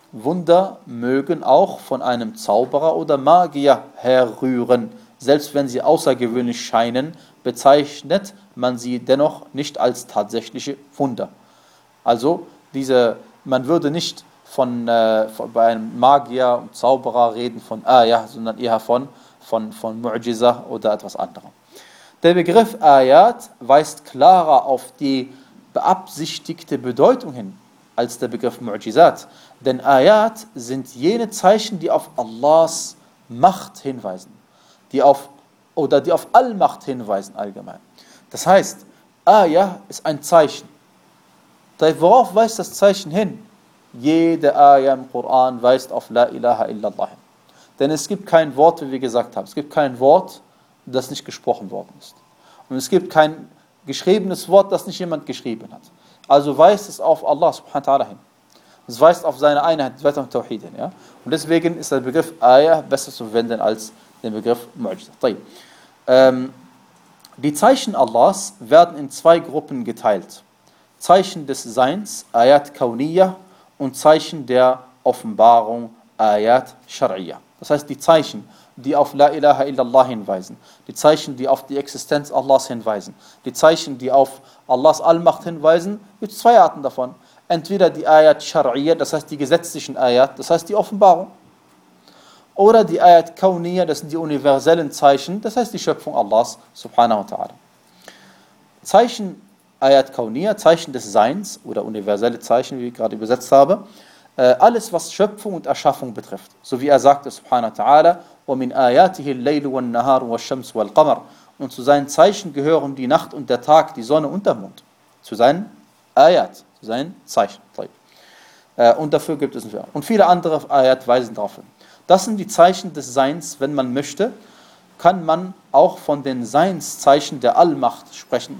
A: Wunder mögen auch von einem Zauberer oder Magier herrühren. Selbst wenn sie außergewöhnlich scheinen, bezeichnet man sie dennoch nicht als tatsächliche Wunder. Also diese, man würde nicht von, äh, von bei einem Magier und Zauberer reden von Ayah, sondern eher von, von, von Mu'jiza oder etwas anderem. Der Begriff Ayat weist klarer auf die beabsichtigte Bedeutung hin als der Begriff Mu'jizat. Denn Ayat sind jene Zeichen, die auf Allahs Macht hinweisen, die auf, oder die auf Allmacht hinweisen allgemein. Das heißt, Ayah ist ein Zeichen. Worauf weist das Zeichen hin? Jede Ayah im Koran weist auf La ilaha illallah hin. Denn es gibt kein Wort, wie wir gesagt haben, es gibt kein Wort, das nicht gesprochen worden ist. Und es gibt kein geschriebenes Wort, das nicht jemand geschrieben hat. Also weist es auf Allah subhanahu wa ta'ala hin. Es weist auf seine Einheit, es weist auf Tawhid hin. Ja? Und deswegen ist der Begriff Ayah besser zu verwenden als der Begriff Mu'jiza. Ähm, die Zeichen Allahs werden in zwei Gruppen geteilt. Zeichen des Seins, Ayat Kauniyah, und Zeichen der Offenbarung, Ayat Shar'iyah. Das heißt, die Zeichen, die auf La ilaha illallah hinweisen, die Zeichen, die auf die Existenz Allahs hinweisen, die Zeichen, die auf Allahs Allmacht hinweisen, gibt es zwei Arten davon. Entweder die Ayat Shar'iyah, das heißt die gesetzlichen Ayat, das heißt die Offenbarung, oder die Ayat Kauniyah, das sind die universellen Zeichen, das heißt die Schöpfung Allahs subhanahu wa ta'ala. Zeichen Ayat Kauniyah, Zeichen des Seins oder universelle Zeichen, wie ich gerade übersetzt habe, äh, alles was Schöpfung und Erschaffung betrifft. So wie er sagte subhanahu wa ta'ala, وَمِنْ آيَاتِهِ اللَّيْلُ وَالنَّهَارُ وَالشَّمْسُ وَالْقَمَرُ. Und zu seinen Zeichen gehören die Nacht und der Tag, die Sonne und der Mond. Zu seinen Ayat, zu seinen Zeichen. Äh, und dafür gibt es nicht. Und viele andere Ayat weisen darauf hin. Das sind die Zeichen des Seins, wenn man möchte, kann man auch von den Seinszeichen der Allmacht sprechen.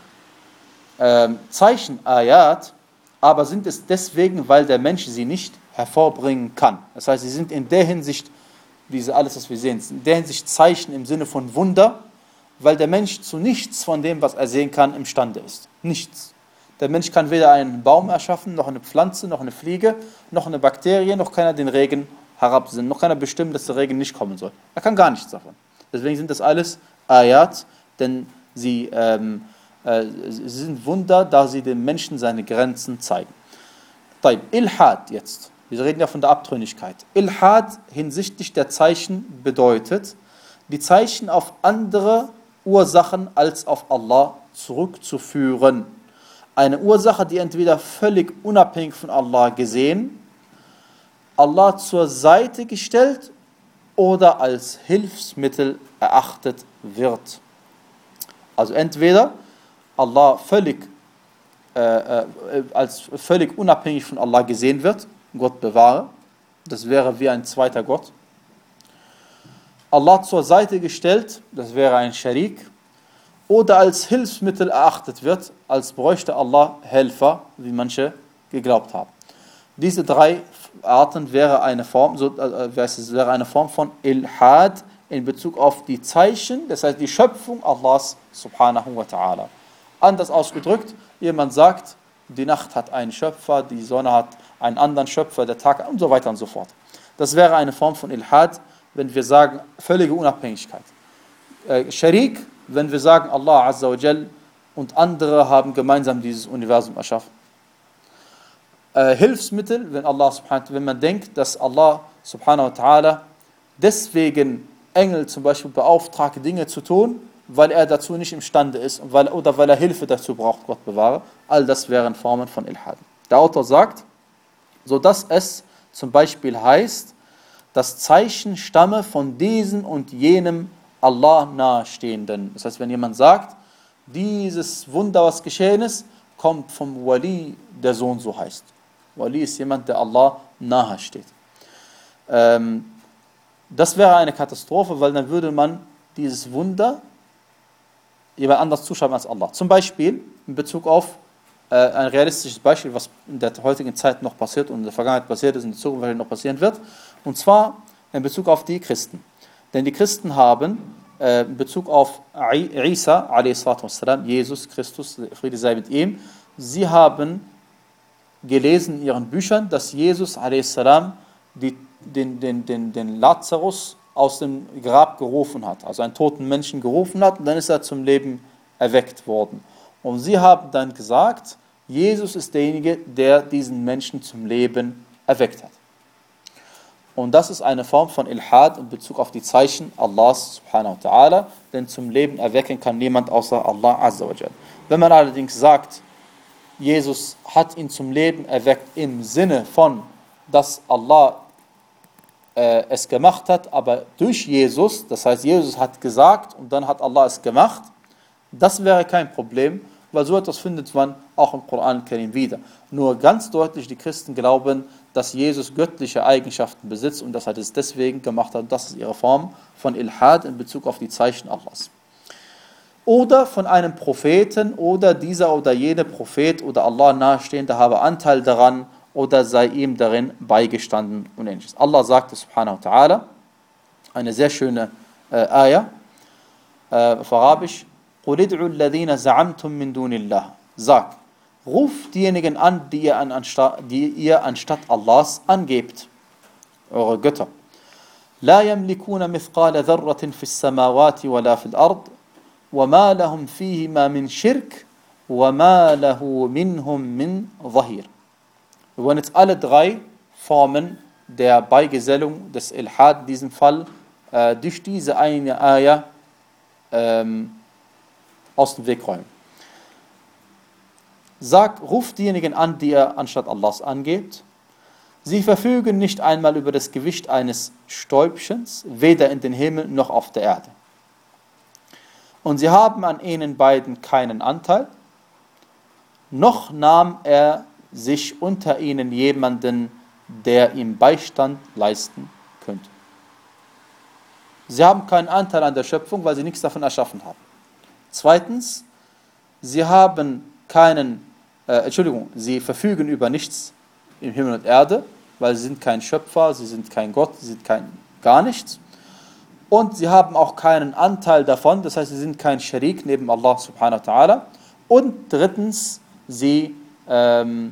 A: Ähm, Zeichen, Ayat, aber sind es deswegen, weil der Mensch sie nicht hervorbringen kann. Das heißt, sie sind in der Hinsicht, diese alles, was wir sehen, in der Hinsicht Zeichen im Sinne von Wunder, weil der Mensch zu nichts von dem, was er sehen kann, imstande ist. Nichts. Der Mensch kann weder einen Baum erschaffen, noch eine Pflanze, noch eine Fliege, noch eine Bakterie, noch kann er den Regen herabsenden, noch kann er bestimmen, dass der Regen nicht kommen soll. Er kann gar nichts davon. Deswegen sind das alles Ayat, denn sie, ähm, äh, sie sind Wunder, da sie dem Menschen seine Grenzen zeigen. Taib, Ilhad jetzt. Wir reden ja von der Abtrünnigkeit. Ilhad hinsichtlich der Zeichen bedeutet, die Zeichen auf andere Ursachen als auf Allah zurückzuführen. Eine Ursache, die entweder völlig unabhängig von Allah gesehen, Allah zur Seite gestellt oder als Hilfsmittel erachtet wird. Also entweder Allah völlig, äh, äh, als völlig unabhängig von Allah gesehen wird, Gott bewahre, das wäre wie ein zweiter Gott. Allah zur Seite gestellt, das wäre ein Scharik, oder als Hilfsmittel erachtet wird, als bräuchte Allah Helfer, wie manche geglaubt haben. Diese drei Arten wäre eine Form, so, äh, wäre eine Form von Ilhad in Bezug auf die Zeichen, das heißt die Schöpfung Allahs subhanahu wa ta'ala. Anders ausgedrückt, jemand sagt, die Nacht hat einen Schöpfer, die Sonne hat einen anderen Schöpfer, der Tag und so weiter und so fort. Das wäre eine Form von Ilhad, wenn wir sagen, völlige Unabhängigkeit. Äh, Sharik, wenn wir sagen, Allah Azza wa Jal und andere haben gemeinsam dieses Universum erschaffen. Äh, Hilfsmittel, wenn, Allah, wenn man denkt, dass Allah subhanahu wa ta'ala deswegen Engel zum Beispiel beauftragt, Dinge zu tun, weil er dazu nicht imstande ist und weil, oder weil er Hilfe dazu braucht, Gott bewahre. All das wären Formen von Ilhad. Der Autor sagt, so dass es zum Beispiel heißt, das Zeichen stamme von diesem und jenem Allah nahestehenden. Das heißt, wenn jemand sagt, dieses Wunder, was geschehen ist, kommt vom Wali, der so und so heißt. Wali ist jemand, der Allah nahe steht. Ähm, das wäre eine Katastrophe, weil dann würde man dieses Wunder jemand anders zuschreiben als Allah. Zum Beispiel in Bezug auf äh, ein realistisches Beispiel, was in der heutigen Zeit noch passiert und in der Vergangenheit passiert ist und in der Zukunft noch passieren wird. Und zwar in Bezug auf die Christen. Denn die Christen haben äh, in Bezug auf Isa, a s. Jesus Christus, Friede sei mit ihm, sie haben gelesen in ihren Büchern, dass Jesus a s. Die, den, den, den, den Lazarus aus dem Grab gerufen hat, also einen toten Menschen gerufen hat, und dann ist er zum Leben erweckt worden. Und sie haben dann gesagt, Jesus ist derjenige, der diesen Menschen zum Leben erweckt hat. Und das ist eine Form von Ilhad in Bezug auf die Zeichen Allahs subhanahu wa ta'ala, denn zum Leben erwecken kann niemand außer Allah azza wa jal. Wenn man allerdings sagt, Jesus hat ihn zum Leben erweckt im Sinne von, dass Allah äh, es gemacht hat, aber durch Jesus, das heißt, Jesus hat gesagt und dann hat Allah es gemacht, das wäre kein Problem, weil so etwas findet man auch im Koran Karim wieder. Nur ganz deutlich, die Christen glauben, dass Jesus göttliche Eigenschaften besitzt und dass er das deswegen gemacht hat. Das ist ihre Form von Ilhad in Bezug auf die Zeichen Allahs. Oder von einem Propheten oder dieser oder jene Prophet oder Allah nahestehende habe Anteil daran oder sei ihm darin beigestanden und ähnliches. Allah sagte subhanahu wa ta'ala, eine sehr schöne äh, Ayah, äh, auf Arabisch, قُلِ ادْعُوا الَّذِينَ زَعَمْتُم مِّن دُونِ اللَّهِ. Sag, ruft diejenigen an, die ihr, an, anstatt, die ihr anstatt Allahs angebt, eure Götter. لَا يَمْلِكُونَ مِثْقَالَ ذَرَّةٍ فِي السَّمَاوَاتِ وَلَا فِي الْأَرْضِ وَمَا لَهُمْ فِيهِمَا مِنْ شِرْكٍ وَمَا لَهُ مِنْهُمْ مِنْ ظَهِيرٍ. Wir wollen jetzt alle drei Formen der Beigesellung des Ilhad in diesem Fall äh, durch diese eine Ayah ähm, aus dem Weg räumen. Sag, ruft diejenigen an, die ihr anstatt Allahs angebt. Sie verfügen nicht einmal über das Gewicht eines Stäubchens, weder in den Himmel noch auf der Erde. Und sie haben an ihnen beiden keinen Anteil, noch nahm er sich unter ihnen jemanden, der ihm Beistand leisten könnte. Sie haben keinen Anteil an der Schöpfung, weil sie nichts davon erschaffen haben. Zweitens, sie haben keinen, äh, Entschuldigung, sie verfügen über nichts im Himmel und Erde, weil sie sind kein Schöpfer, sie sind kein Gott, sie sind kein gar nichts. Und sie haben auch keinen Anteil davon, das heißt, sie sind kein Sharik neben Allah subhanahu wa ta'ala. Und drittens, sie, ähm,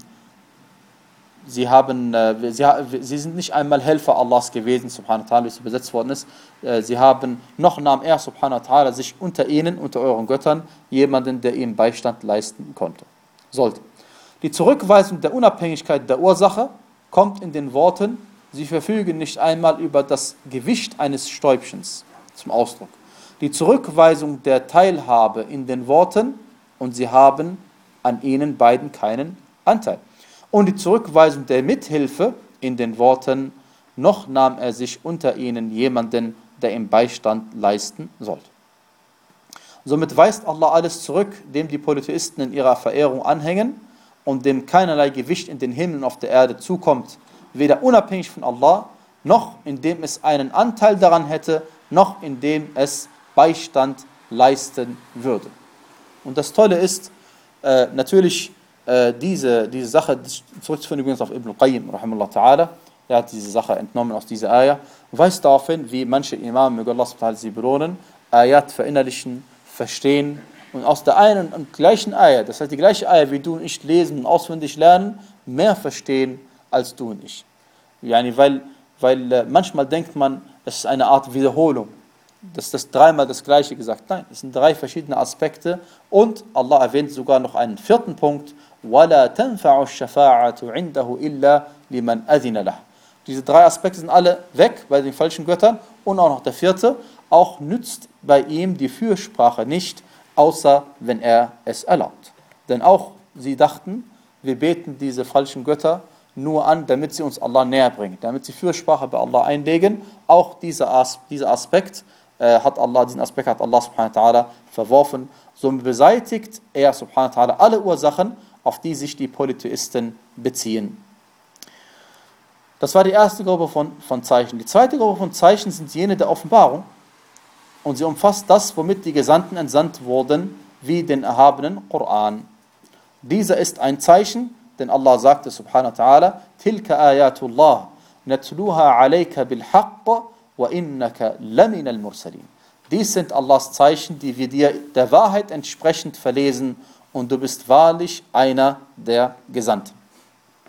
A: sie, haben, äh, sie, sie sind nicht einmal Helfer Allahs gewesen, subhanahu wa ta'ala, wie es übersetzt worden ist. Äh, sie haben, noch nahm er, subhanahu wa ta'ala, sich unter ihnen, unter euren Göttern, jemanden, der ihnen Beistand leisten konnte, sollte. Die Zurückweisung der Unabhängigkeit der Ursache kommt in den Worten, sie verfügen nicht einmal über das Gewicht eines Stäubchens zum Ausdruck. Die Zurückweisung der Teilhabe in den Worten, und sie haben an ihnen beiden keinen Anteil. Und die Zurückweisung der Mithilfe in den Worten, noch nahm er sich unter ihnen jemanden, der ihm Beistand leisten sollte. Somit weist Allah alles zurück, dem die Polytheisten in ihrer Verehrung anhängen und dem keinerlei Gewicht in den Himmel und auf der Erde zukommt, weder unabhängig von Allah, noch indem es einen Anteil daran hätte, noch indem es Beistand leisten würde. Und das Tolle ist, äh, natürlich äh, diese, diese Sache, zurückzuführen übrigens auf Ibn al-Qayyim, rahimahullah ta'ala, er hat diese Sache entnommen aus dieser Ayah, weist darauf hin, wie manche Imam, möge Allah sie belohnen, Ayat verinnerlichen, verstehen und aus der einen und gleichen Ayah, das heißt die gleiche Ayah, wie du und ich lesen und auswendig lernen, mehr verstehen als du und ich. Yani, weil weil äh, manchmal denkt man, es ist eine Art Wiederholung, dass das dreimal das Gleiche gesagt. Nein, es sind drei verschiedene Aspekte und Allah erwähnt sogar noch einen vierten Punkt, وَلَا تَنْفَعُ الشَّفَاعَةُ عِنْدَهُ إِلَّا لِمَنْ أَذِنَ لَهُ. Diese drei Aspekte sind alle weg bei den falschen Göttern und auch noch der vierte, auch nützt bei ihm die Fürsprache nicht, außer wenn er es erlaubt. Denn auch sie dachten, wir beten diese falschen Götter nur an, damit sie uns Allah näher bringen, damit sie Fürsprache bei Allah einlegen. Auch dieser, As- dieser Aspekt äh, hat Allah, diesen Aspekt hat Allah subhanahu wa ta'ala verworfen. Somit beseitigt er subhanahu wa ta'ala alle Ursachen, auf die sich die Polytheisten beziehen. Das war die erste Gruppe von, von Zeichen. Die zweite Gruppe von Zeichen sind jene der Offenbarung. Und sie umfasst das, womit die Gesandten entsandt wurden, wie den erhabenen Koran. Dieser ist ein Zeichen, denn Allah sagte subhanahu wa ta'ala, Tilka ayatullah, natluha alayka bilhaqq, wa innaka lamina al-mursalin. Dies sind Allahs Zeichen, die wir dir der Wahrheit entsprechend verlesen, und du bist wahrlich einer der Gesandten.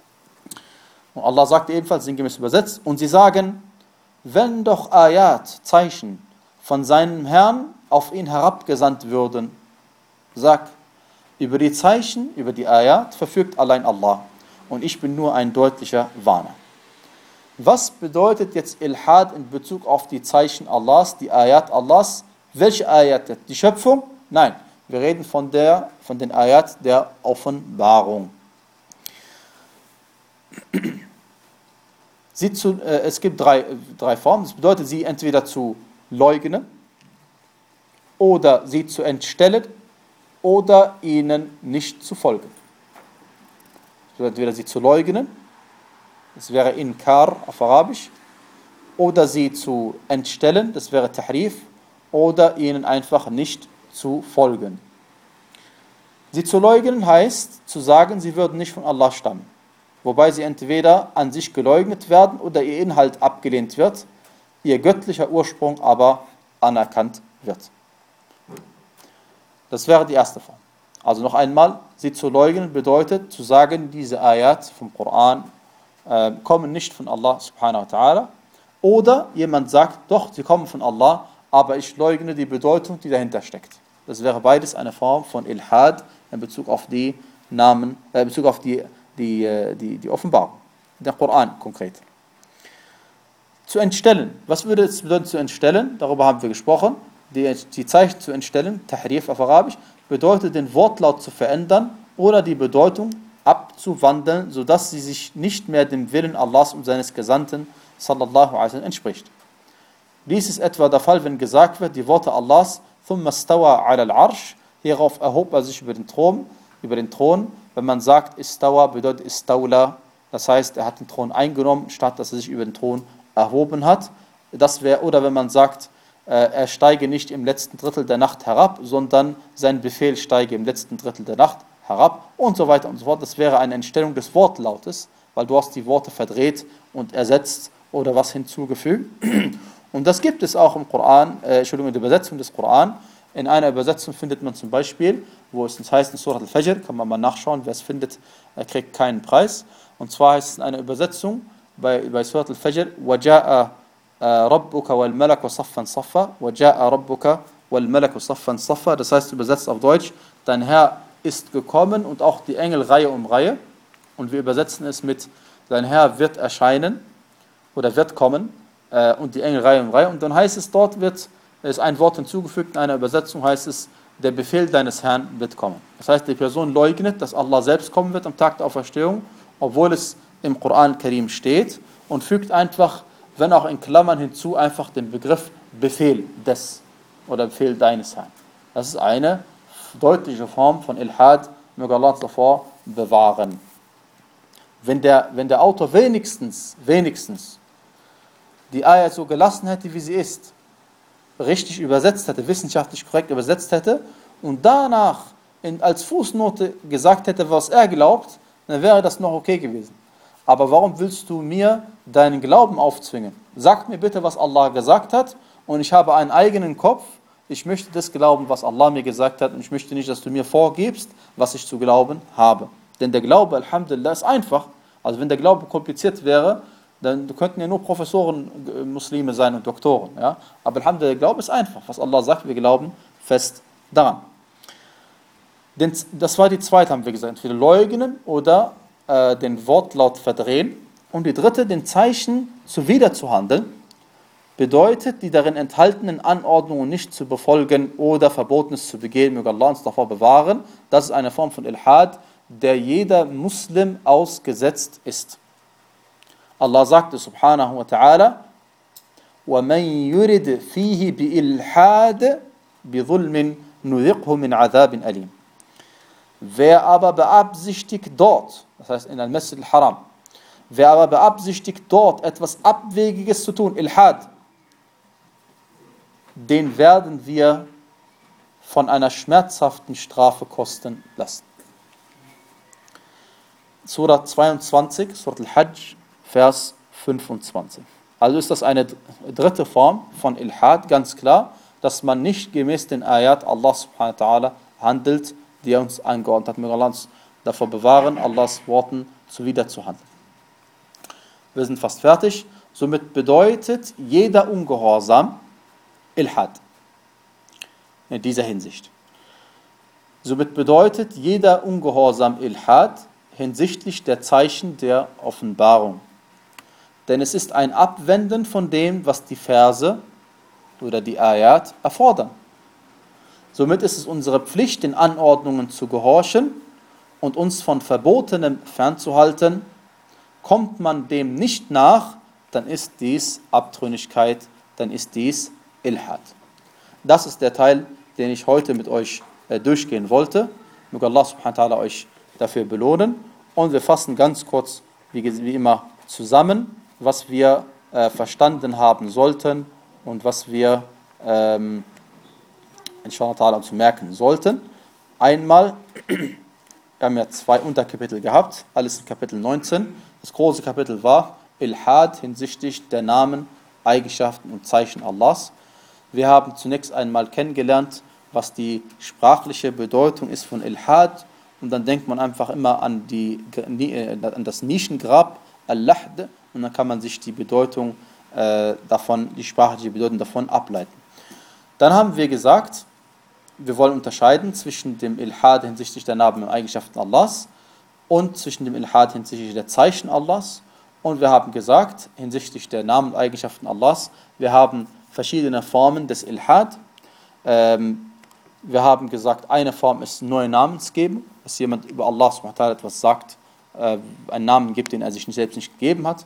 A: Und Allah sagt ebenfalls, sinngemäß übersetzt, und sie sagen, wenn doch Ayat, Zeichen von seinem Herrn auf ihn herabgesandt würden, sag, über die Zeichen, über die Ayat verfügt allein Allah und ich bin nur ein deutlicher Warner. Was bedeutet jetzt Ilhad in Bezug auf die Zeichen Allahs, die Ayat Allahs? Welche Ayat? Die Schöpfung? Nein, wir reden von, der, von den Ayat der Offenbarung. Sie zu, äh, es gibt drei, drei Formen. Das bedeutet, sie entweder zu leugnen oder sie zu entstellen oder ihnen nicht zu folgen. Das bedeutet, entweder sie zu leugnen, das wäre Inkar auf Arabisch, oder sie zu entstellen, das wäre Tahrif, oder ihnen einfach nicht zu folgen. Sie zu leugnen heißt, zu sagen, sie würden nicht von Allah stammen. Wobei sie entweder an sich geleugnet werden oder ihr Inhalt abgelehnt wird, ihr göttlicher Ursprung aber anerkannt wird. Das wäre die erste Form. Also noch einmal, sie zu leugnen bedeutet zu sagen, diese Ayat vom Koran äh, kommen nicht von Allah subhanahu wa ta'ala. Oder jemand sagt, doch, sie kommen von Allah, aber ich leugne die Bedeutung, die dahinter steckt. Das wäre beides eine Form von Ilhad in Bezug auf die Namen, äh, in Bezug auf die Die, die, die Offenbarung, der Koran konkret. Zu entstellen. Was würde es bedeuten zu entstellen? Darüber haben wir gesprochen. Die, die Zeichen zu entstellen, Tahrif auf Arabisch, bedeutet den Wortlaut zu verändern oder die Bedeutung abzuwandeln, sodass sie sich nicht mehr dem Willen Allahs und seines Gesandten sallallahu alaihi wasallam entspricht. Dies ist etwa der Fall, wenn gesagt wird, die Worte Allahs, thumma stawa ala al-arsh, hierauf erhob er sich über den Thron, über den Thron. Wenn man sagt, Istawa bedeutet Istawla, das heißt, er hat den Thron eingenommen, statt dass er sich über den Thron erhoben hat. Das wäre, oder wenn man sagt, äh, er steige nicht im letzten Drittel der Nacht herab, sondern sein Befehl steige im letzten Drittel der Nacht herab und so weiter und so fort. Das wäre eine Entstellung des Wortlautes, weil du hast die Worte verdreht und ersetzt oder was hinzugefügt. Und das gibt es auch im Koran, äh, Entschuldigung, in der Übersetzung des Koran. In einer Übersetzung findet man zum Beispiel, wo es heißt in Surat al-Fajr, kann man mal nachschauen, wer es findet, er kriegt keinen Preis. Und zwar heißt es in einer Übersetzung bei, bei Surat al-Fajr, وَجَاءَ رَبُّكَ وَالْمَلَكُ صَفًّا صَفًّا وَجَاءَ رَبُّكَ وَالْمَلَكُ صَفًّا صَفًّا. Das heißt übersetzt auf Deutsch, dein Herr ist gekommen und auch die Engel Reihe um Reihe. Und wir übersetzen es mit, dein Herr wird erscheinen oder wird kommen äh, und die Engel Reihe um Reihe. Und dann heißt es, dort wird ist ein Wort hinzugefügt, in einer Übersetzung heißt es, der Befehl deines Herrn wird kommen. Das heißt, die Person leugnet, dass Allah selbst kommen wird am Tag der Auferstehung, obwohl es im Koran Karim steht und fügt einfach, wenn auch in Klammern hinzu, einfach den Begriff Befehl des oder Befehl deines Herrn. Das ist eine deutliche Form von Ilhad, möge Allah uns davor bewahren. Wenn der, wenn der Autor wenigstens, wenigstens die Ayat so gelassen hätte, wie sie ist, richtig übersetzt hätte, wissenschaftlich korrekt übersetzt hätte und danach in, als Fußnote gesagt hätte, was er glaubt, dann wäre das noch okay gewesen. Aber warum willst du mir deinen Glauben aufzwingen? Sag mir bitte, was Allah gesagt hat und ich habe einen eigenen Kopf. Ich möchte das glauben, was Allah mir gesagt hat und ich möchte nicht, dass du mir vorgibst, was ich zu glauben habe. Denn der Glaube, Alhamdulillah, ist einfach. Also wenn der Glaube kompliziert wäre, dann könnten ja nur Professoren Muslime sein und Doktoren. Ja? Aber Alhamdulillah, der Glaube ist einfach. Was Allah sagt, wir glauben fest daran. Denn das war die zweite, haben wir gesagt. Entweder leugnen oder äh, den Wortlaut verdrehen. Und die dritte, den Zeichen zuwider zu handeln, bedeutet, die darin enthaltenen Anordnungen nicht zu befolgen oder Verbotenes zu begehen. Möge Allah uns davor bewahren. Das ist eine Form von Ilhad, der jeder Muslim ausgesetzt ist. Allah sagte subhanahu wa ta'ala, وَمَنْ يُرِدْ فِيهِ بِإِلْحَادٍ بِظُلْمٍ نُذِقْهُ مِنْ عَذَابٍ أَلِيمٍ. Wer aber beabsichtigt dort, das heißt in al-Masjid al-Haram, wer aber beabsichtigt dort etwas Abwegiges zu tun, Ilhad, den werden wir von einer schmerzhaften Strafe kosten lassen. Surah zweiundzwanzig, Surah al-Hajj, Vers fünfundzwanzig. Also ist das eine dritte Form von Ilhad, ganz klar, dass man nicht gemäß den Ayat Allah subhanahu wa ta'ala handelt, die er uns angeordnet hat. Möge Allah uns davor bewahren, Allahs Worten zuwider zu handeln. Wir sind fast fertig. Somit bedeutet jeder Ungehorsam Ilhad. In dieser Hinsicht. Somit bedeutet jeder Ungehorsam Ilhad hinsichtlich der Zeichen der Offenbarung. Denn es ist ein Abwenden von dem, was die Verse oder die Ayat erfordern. Somit ist es unsere Pflicht, den Anordnungen zu gehorchen und uns von Verbotenem fernzuhalten. Kommt man dem nicht nach, dann ist dies Abtrünnigkeit, dann ist dies Ilhad. Das ist der Teil, den ich heute mit euch äh, durchgehen wollte. Möge Allah subhanahu wa ta'ala euch dafür belohnen. Und wir fassen ganz kurz, wie, wie immer, zusammen, was wir äh, verstanden haben sollten und was wir ähm, inshallah ta'ala zu merken sollten. Einmal, wir haben ja zwei Unterkapitel gehabt, alles in Kapitel neunzehn. Das große Kapitel war Ilhad hinsichtlich der Namen, Eigenschaften und Zeichen Allahs. Wir haben zunächst einmal kennengelernt, was die sprachliche Bedeutung ist von Ilhad. Und dann denkt man einfach immer an, die, an das Nischengrab, Al-Lahd, und dann kann man sich die Bedeutung äh, davon, die sprachliche Bedeutung davon ableiten. Dann haben wir gesagt, wir wollen unterscheiden zwischen dem Ilhad hinsichtlich der Namen und Eigenschaften Allahs und zwischen dem Ilhad hinsichtlich der Zeichen Allahs. Und wir haben gesagt, hinsichtlich der Namen und Eigenschaften Allahs, wir haben verschiedene Formen des Ilhad. Ähm, wir haben gesagt, eine Form ist neue Namensgebung, dass jemand über Allah subhanahu wa ta'ala etwas sagt, äh, einen Namen gibt, den er sich selbst nicht gegeben hat.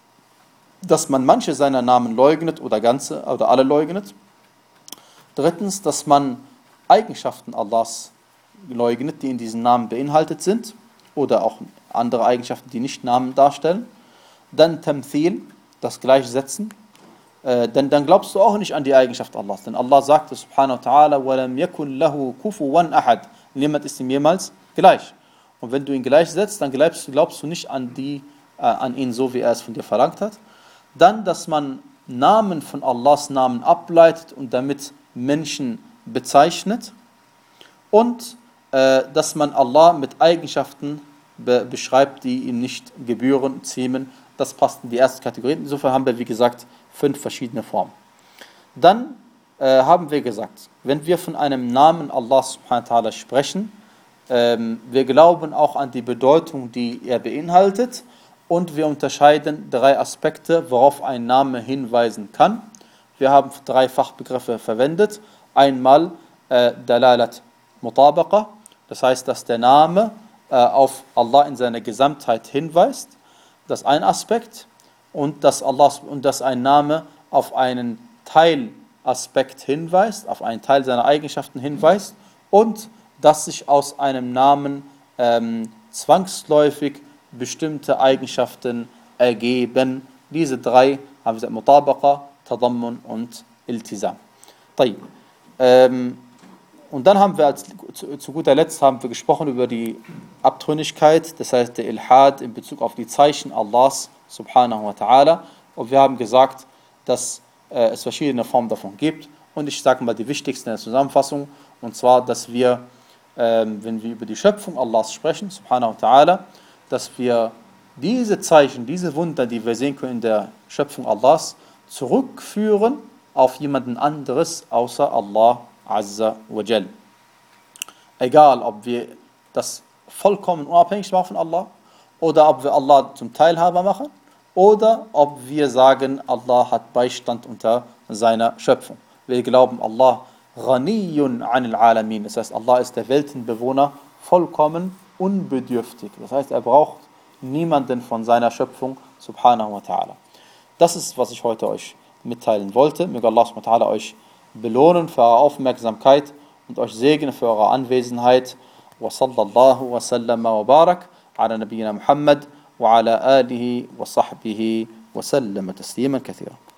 A: Dass man manche seiner Namen leugnet oder ganze oder alle leugnet. Drittens, dass man Eigenschaften Allahs leugnet, die in diesen Namen beinhaltet sind, oder auch andere Eigenschaften, die nicht Namen darstellen. Dann Tamthil, das Gleichsetzen. Äh, denn dann glaubst du auch nicht an die Eigenschaft Allahs. Denn Allah sagte subhanahu wa ta'ala, وَلَمْ يَكُنْ لَهُ كُفُوًا أَحَدٍ. Niemand ist ihm jemals gleich. Und wenn du ihn gleichsetzt, dann glaubst du, glaubst du nicht an, die, äh, an ihn so, wie er es von dir verlangt hat. Dann, dass man Namen von Allahs Namen ableitet und damit Menschen bezeichnet. Und äh, dass man Allah mit Eigenschaften be- beschreibt, die ihm nicht gebühren, ziemen. Das passt in die erste Kategorie. Insofern haben wir, wie gesagt, fünf verschiedene Formen. Dann äh, haben wir gesagt, wenn wir von einem Namen Allah subhanahu wa ta'ala sprechen, ähm, wir glauben auch an die Bedeutung, die er beinhaltet, und wir unterscheiden drei Aspekte, worauf ein Name hinweisen kann. Wir haben drei Fachbegriffe verwendet. Einmal äh, Dalalat Mutabaqa, das heißt, dass der Name äh, auf Allah in seiner Gesamtheit hinweist. Das ist ein Aspekt. Und dass, Allah, und dass ein Name auf einen Teilaspekt hinweist, auf einen Teil seiner Eigenschaften hinweist, und dass sich aus einem Namen ähm, zwangsläufig bestimmte Eigenschaften ergeben. Diese drei haben wir gesagt, Mutabaqa, Tadammun und Iltizam. Ähm, und dann haben wir als, zu, zu guter Letzt haben wir gesprochen über die Abtrünnigkeit, das heißt der Ilhad in Bezug auf die Zeichen Allahs subhanahu wa ta'ala. Und wir haben gesagt, dass äh, es verschiedene Formen davon gibt. Und ich sage mal die wichtigsten in der Zusammenfassung, und zwar, dass wir, äh, wenn wir über die Schöpfung Allahs sprechen, subhanahu wa ta'ala, dass wir diese Zeichen, diese Wunder, die wir sehen können in der Schöpfung Allahs, zurückführen auf jemanden anderes außer Allah Azza wa Jal. Egal, ob wir das vollkommen unabhängig machen von Allah, oder ob wir Allah zum Teilhaber machen, oder ob wir sagen, Allah hat Beistand unter seiner Schöpfung. Wir glauben, Allah Ghaniyun anil Alamin, das heißt, Allah ist der Weltenbewohner, vollkommen unbedürftig. Das heißt, er braucht niemanden von seiner Schöpfung, subhanahu wa ta'ala. Das ist, was ich heute euch mitteilen wollte. Möge Allah subhanahu wa ta'ala euch belohnen für eure Aufmerksamkeit und euch segnen für eure Anwesenheit. Wa sallallahu wa sallama wa barak ala nabiyyina Muhammad wa ala alihi wa sahbihi wa sallama tasliman kathira.